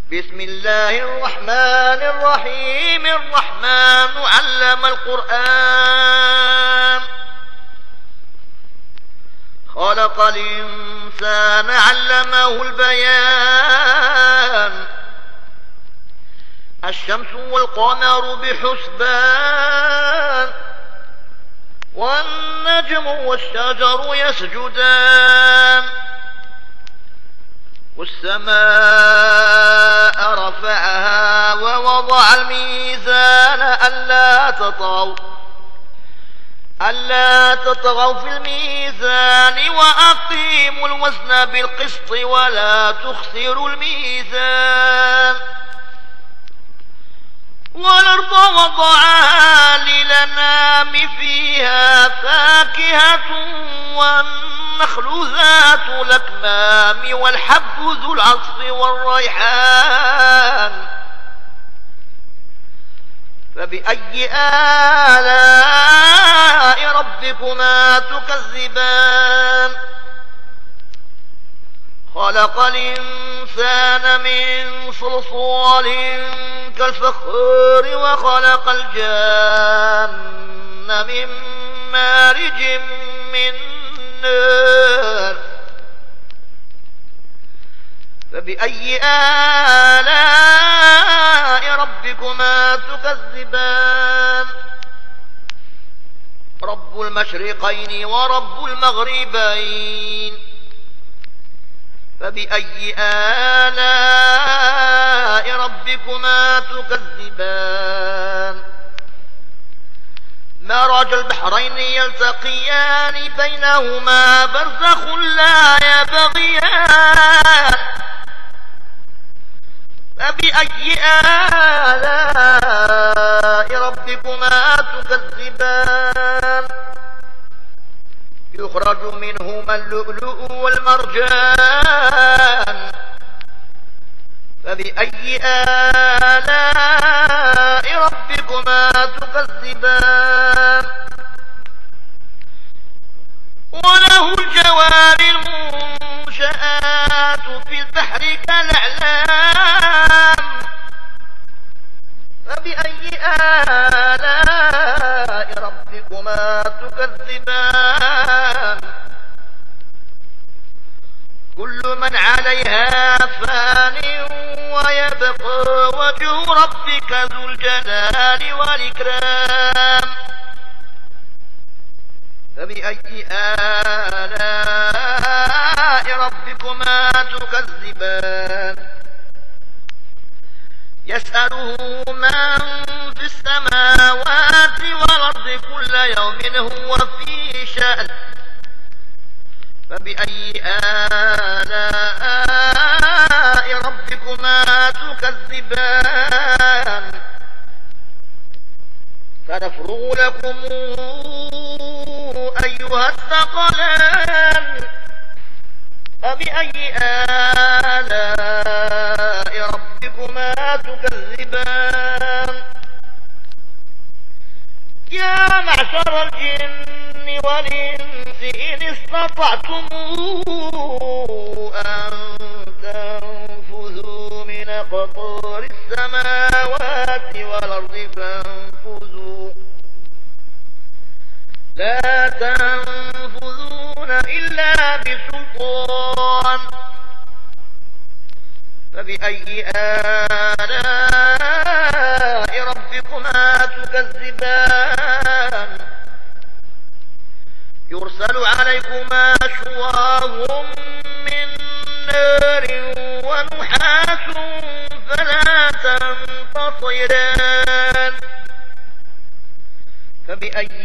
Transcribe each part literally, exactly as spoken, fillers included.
بسم الله الرحمن الرحيم. الرحمن علم القرآن، خلق الإنسان علمه البيان. الشمس والقمر بحسبان، والنجم والشجر يسجدان. والسماء رفعها ووضع الميزان ألا تطغوا ألا تطغوا في الميزان وأقيموا الوزن بالقسط ولا تخسروا الميزان. والأرض وضعها للأنام فيها فاكهة والنخل ذات الأكمام والحب ذو العصف والريحان. فبأي آلاء ربكما تكذبان؟ خلق الإنسان من صلصال كالفخار وخلق الجان من مارج من نار. فبأي آلاء ربكما تكذبان؟ رب المشرقين ورب المغربين. فبأي آلاء ربكما تكذبان؟ مرج البحرين يلتقيان بينهما برزخ لا يبغيان. فبأي آلاء ربكما تكذبان؟ يخرج منهما اللؤلؤ والمرجان. فبأي آلاء ربكما تكذبان؟ وله الجوار المنشآت في البحر كالأعلام. فبأي آلاء ربكما تكذبان؟ كل من عليها فان ويبقى وجه ربك ذو الجلال والإكرام. فبأي آلاء ربكما تكذبان؟ يسأله من في السماوات والأرض كل يوم هو في شأن. فبأي آلاء ربكما تكذبان؟ سنفرغ لكم أيها الثقلان. فبأي آلاء ربكما تكذبان؟ يا معشر الجن والإنس إن استطعتم أن تنفذوا من أقطار السماوات والأرض فانفذوا لا تنفذون إلا بسلطان. فبأي آلاء ربكما تكذبان؟ يرسل عليكما شواظ من نار ونحاس فلا تنتصران. فبأي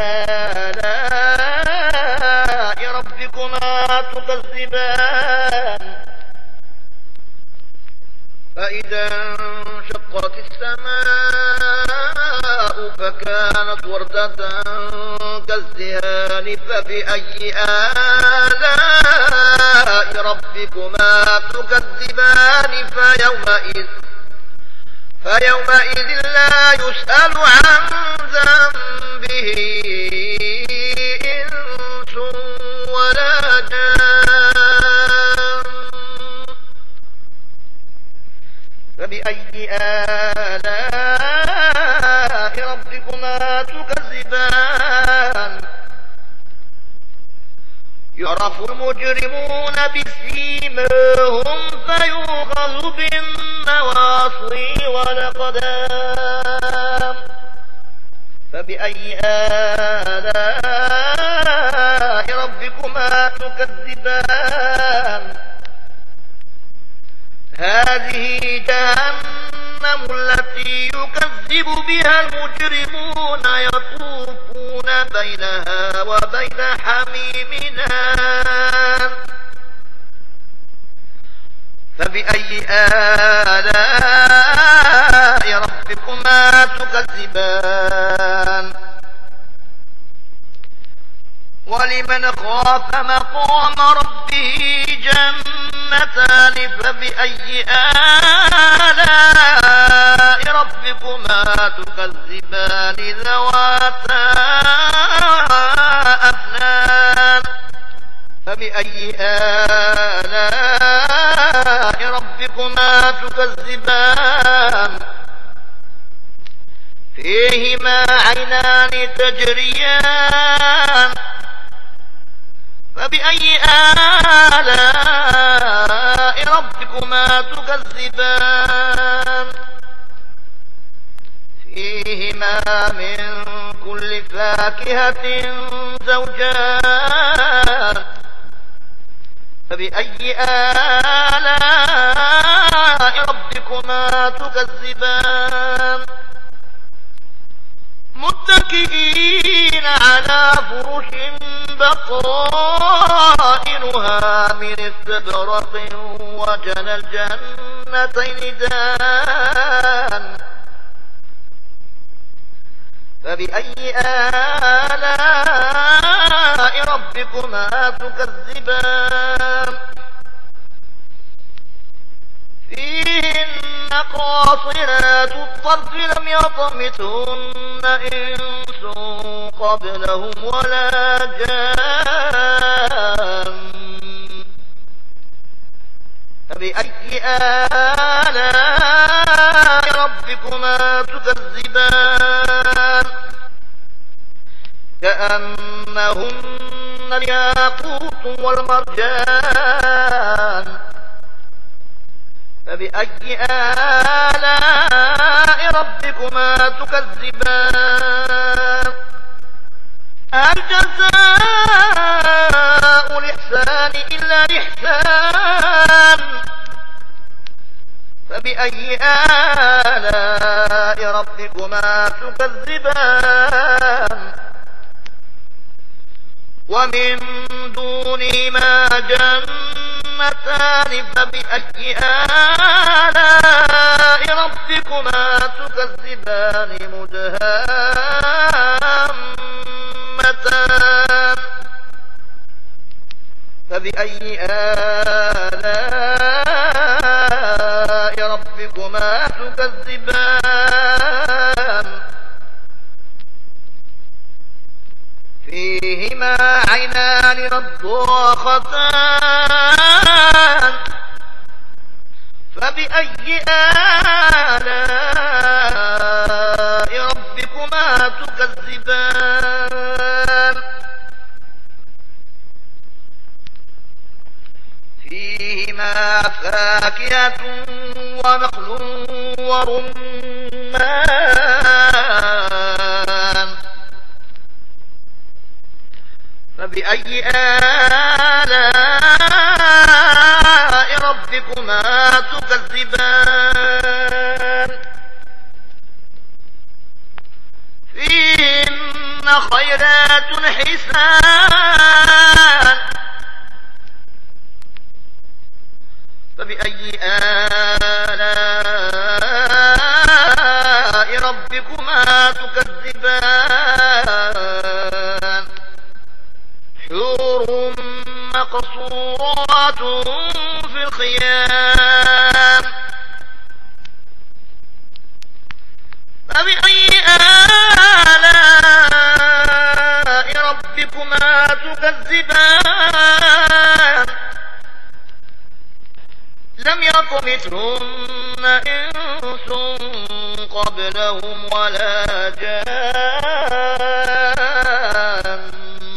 آلاء ربكما تكذبان؟ فإذا انشقت السماء فكانت وردة كالدهان. فبأي آلاء ربكما تكذبان؟ فيومئذ فيومئذ لا يسأل عن ذنبه إنس ولا جان. فبأي آلاء ربكما تكذبان يعرف المجرمون بسيماهم فيؤخذ بالنواصي والأقدام فبأي آلاء ربكما تكذبان هذه جهنم التي يكذب بها المجرمون يطوفون بينها وبين حميم آن فبأي آلاء ربكما تكذبان ولمن خاف مقام ربه جنتان فبأي آلاء ربكما تكذبان ذواتا أفنان فبأي آلاء ربكما تكذبان فيهما عينان تجريان فبأي آلاء ربكما تكذبان فيهما من كل فاكهة زوجان فبأي آلاء ربكما تكذبان متكئين على فرش بطائنها من استبرق وجنى الجنتين دان فبأي آلاء ربكما تكذبان فيهن قاصرات الطرف لم يطمثهن إنس قبلهم ولا جان فبأي آلاء ربكما تكذبان كأنهن الياقوت والمرجان فبأي آلاء ربكما تكذبان هل جزاء الإحسان إلا الإحسان فبأي آلاء ربكما تكذبان ومن دونهما جنتان فبأي آلاء ربكما تكذبان مدهامتان فبأي آلاء ربكما تكذبان فيهما عينان نضاختان فبأي آلاء ربكما تكذبان فيهما فاكهة ونخل ورمان فبأي آلاء ربكما تكذبان فيهن خيرات حسان فبأي آلاء ربكما تكذبان حور مقصورات في الخيام فبأي آلاء ربكما تكذبان لم يطمثهن إنس قبلهم ولا جان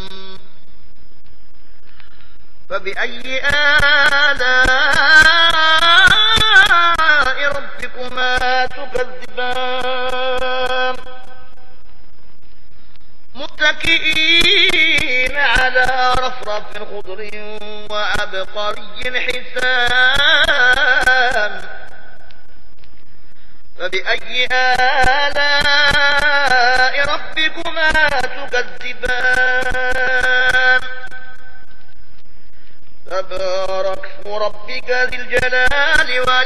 فبأي آلاء ربكما تكذبان متكئين على رفرف خضر وعبقري حسان فبأي آلاء ربكما تكذبان تبارك اسم ربك ذي الجلال والإكرام